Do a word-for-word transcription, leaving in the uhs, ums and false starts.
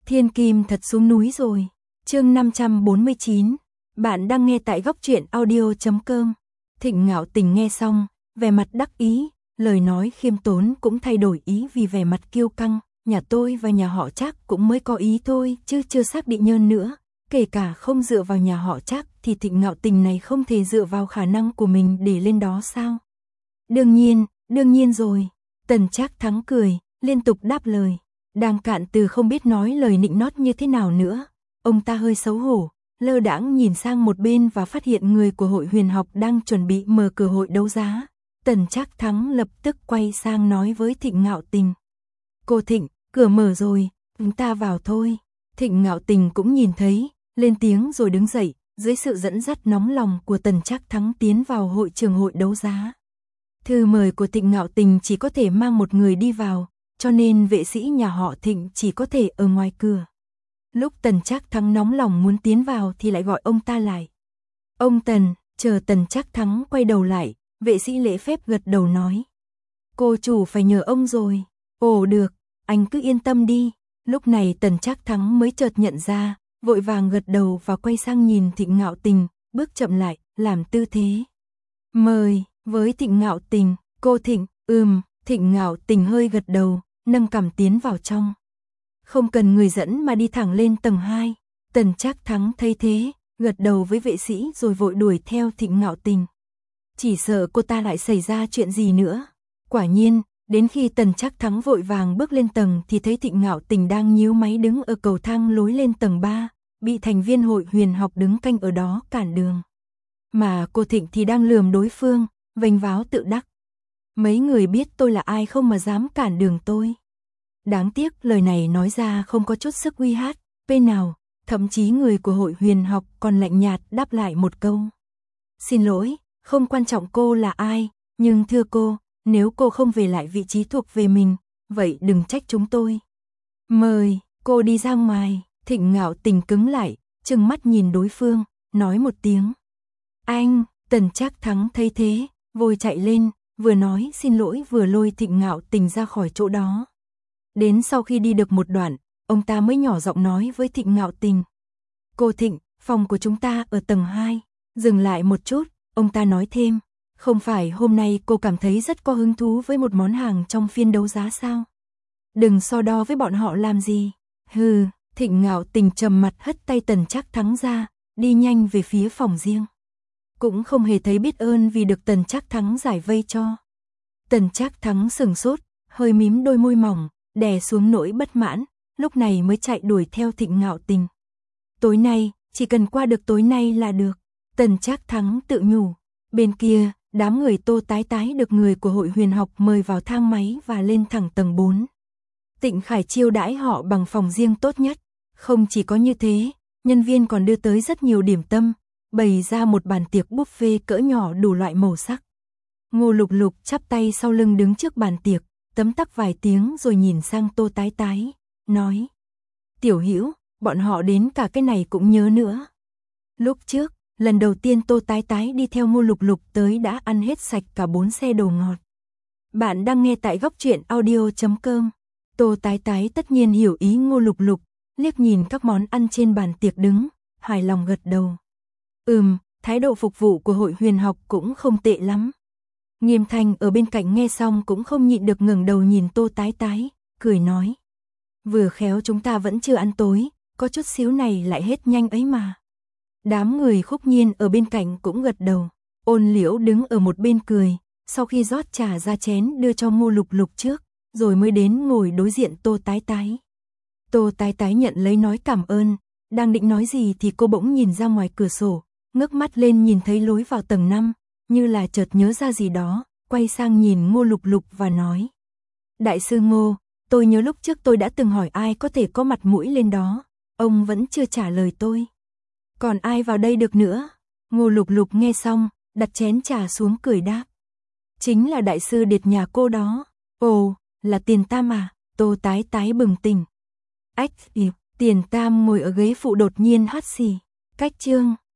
Thiên Kim thật xuống núi rồi. Chương năm trăm bốn mươi chín. Bạn đang nghe tại góc truyện audio chấm com. Thịnh Ngạo Tình nghe xong, vẻ mặt đắc ý, lời nói khiêm tốn cũng thay đổi ý vì vẻ mặt kiêu căng. Nhà tôi và nhà họ Trác cũng mới có ý thôi, chứ chưa xác định nhân nữa. Kể cả không dựa vào nhà họ Trác thì Thịnh Ngạo Tình này không thể dựa vào khả năng của mình để lên đó sao? Đương nhiên, đương nhiên rồi. Tần Trác Thắng cười, liên tục đáp lời. Đang cạn từ không biết nói lời nịnh nót như thế nào nữa. Ông ta hơi xấu hổ, lơ đãng nhìn sang một bên và phát hiện người của hội huyền học đang chuẩn bị mở cửa hội đấu giá. Tần Trác Thắng lập tức quay sang nói với Thịnh Ngạo Tình. Cô Thịnh, cửa mở rồi, chúng ta vào thôi. Thịnh Ngạo Tình cũng nhìn thấy, lên tiếng rồi đứng dậy, dưới sự dẫn dắt nóng lòng của Tần Trác Thắng tiến vào hội trường hội đấu giá. Thư mời của Thịnh Ngạo Tình chỉ có thể mang một người đi vào, cho nên vệ sĩ nhà họ Thịnh chỉ có thể ở ngoài cửa. Lúc Tần Trác Thắng nóng lòng muốn tiến vào thì lại gọi ông ta lại. Ông Tần, chờ Tần Trác Thắng quay đầu lại, vệ sĩ lễ phép gật đầu nói. Cô chủ phải nhờ ông rồi. Ồ được, anh cứ yên tâm đi. Lúc này Tần Trác Thắng mới chợt nhận ra, vội vàng gật đầu và quay sang nhìn Thịnh Ngạo Tình, bước chậm lại, làm tư thế. Mời, với Thịnh Ngạo Tình, cô Thịnh, ừm, Thịnh Ngạo Tình hơi gật đầu, nâng cằm tiến vào trong. Không cần người dẫn mà đi thẳng lên tầng hai. Tần Trác Thắng thấy thế, gật đầu với vệ sĩ rồi vội đuổi theo Thịnh Ngạo Tình. Chỉ sợ cô ta lại xảy ra chuyện gì nữa. Quả nhiên, đến khi Tần Trác Thắng vội vàng bước lên tầng thì thấy Thịnh Ngạo Tình đang nhíu máy đứng ở cầu thang lối lên tầng ba, bị thành viên hội huyền học đứng canh ở đó cản đường. Mà cô Thịnh thì đang lườm đối phương, vênh váo tự đắc. Mấy người biết tôi là ai không mà dám cản đường tôi. Đáng tiếc lời này nói ra không có chút sức uy hát, bên nào, thậm chí người của hội huyền học còn lạnh nhạt đáp lại một câu. Xin lỗi, không quan trọng cô là ai, nhưng thưa cô, nếu cô không về lại vị trí thuộc về mình, vậy đừng trách chúng tôi. Mời, cô đi ra ngoài. Thịnh Ngạo Tình cứng lại, trừng mắt nhìn đối phương, nói một tiếng. Anh, Tần Trác Thắng thấy thế, vội chạy lên, vừa nói xin lỗi vừa lôi Thịnh Ngạo Tình ra khỏi chỗ đó. Đến sau khi đi được một đoạn, ông ta mới nhỏ giọng nói với Thịnh Ngạo Tình. Cô Thịnh, phòng của chúng ta ở tầng hai. Dừng lại một chút, ông ta nói thêm. Không phải hôm nay cô cảm thấy rất có hứng thú với một món hàng trong phiên đấu giá sao? Đừng so đo với bọn họ làm gì. Hừ, Thịnh Ngạo Tình trầm mặt hất tay Tần Trác Thắng ra, đi nhanh về phía phòng riêng. Cũng không hề thấy biết ơn vì được Tần Trác Thắng giải vây cho. Tần Trác Thắng sừng sốt, hơi mím đôi môi mỏng, đè xuống nỗi bất mãn, lúc này mới chạy đuổi theo Thịnh Ngạo Tình. Tối nay, chỉ cần qua được tối nay là được. Tần Trác Thắng tự nhủ. Bên kia, đám người Tô Tái Tái được người của hội huyền học mời vào thang máy và lên thẳng tầng bốn. Tịnh Khải chiêu đãi họ bằng phòng riêng tốt nhất. Không chỉ có như thế, nhân viên còn đưa tới rất nhiều điểm tâm, bày ra một bàn tiệc buffet cỡ nhỏ đủ loại màu sắc. Ngô Lục Lục chắp tay sau lưng đứng trước bàn tiệc, tấm tắc vài tiếng rồi nhìn sang Tô Tái Tái, nói. Tiểu Hữu, bọn họ đến cả cái này cũng nhớ nữa. Lúc trước, lần đầu tiên Tô Tái Tái đi theo Ngô Lục Lục tới đã ăn hết sạch cả bốn xe đồ ngọt. Bạn đang nghe tại góc truyện audio chấm com. Tô Tái Tái tất nhiên hiểu ý Ngô Lục Lục, liếc nhìn các món ăn trên bàn tiệc đứng, hài lòng gật đầu. Ừm, thái độ phục vụ của hội huyền học cũng không tệ lắm. Nghiêm Thanh ở bên cạnh nghe xong cũng không nhịn được ngẩng đầu nhìn Tô Tái Tái, cười nói. Vừa khéo chúng ta vẫn chưa ăn tối, có chút xíu này lại hết nhanh ấy mà. Đám người Khúc Nhiên ở bên cạnh cũng gật đầu. Ôn Liễu đứng ở một bên cười, sau khi rót trà ra chén đưa cho Ngô Lục Lục trước, rồi mới đến ngồi đối diện Tô Tái Tái. Tô Tái Tái nhận lấy nói cảm ơn, đang định nói gì thì cô bỗng nhìn ra ngoài cửa sổ, ngước mắt lên nhìn thấy lối vào tầng năm, như là chợt nhớ ra gì đó, quay sang nhìn Ngô Lục Lục và nói. Đại sư Ngô, tôi nhớ lúc trước tôi đã từng hỏi ai có thể có mặt mũi lên đó, ông vẫn chưa trả lời tôi. Còn ai vào đây được nữa? Ngô Lục Lục nghe xong, đặt chén trà xuống cười đáp. Chính là đại sư Điệt nhà cô đó. Ồ, là Tiền Tam à? Tô Tái Tái bừng tỉnh. Ách, Tiền Tam ngồi ở ghế phụ đột nhiên hắt xì. Cách chương.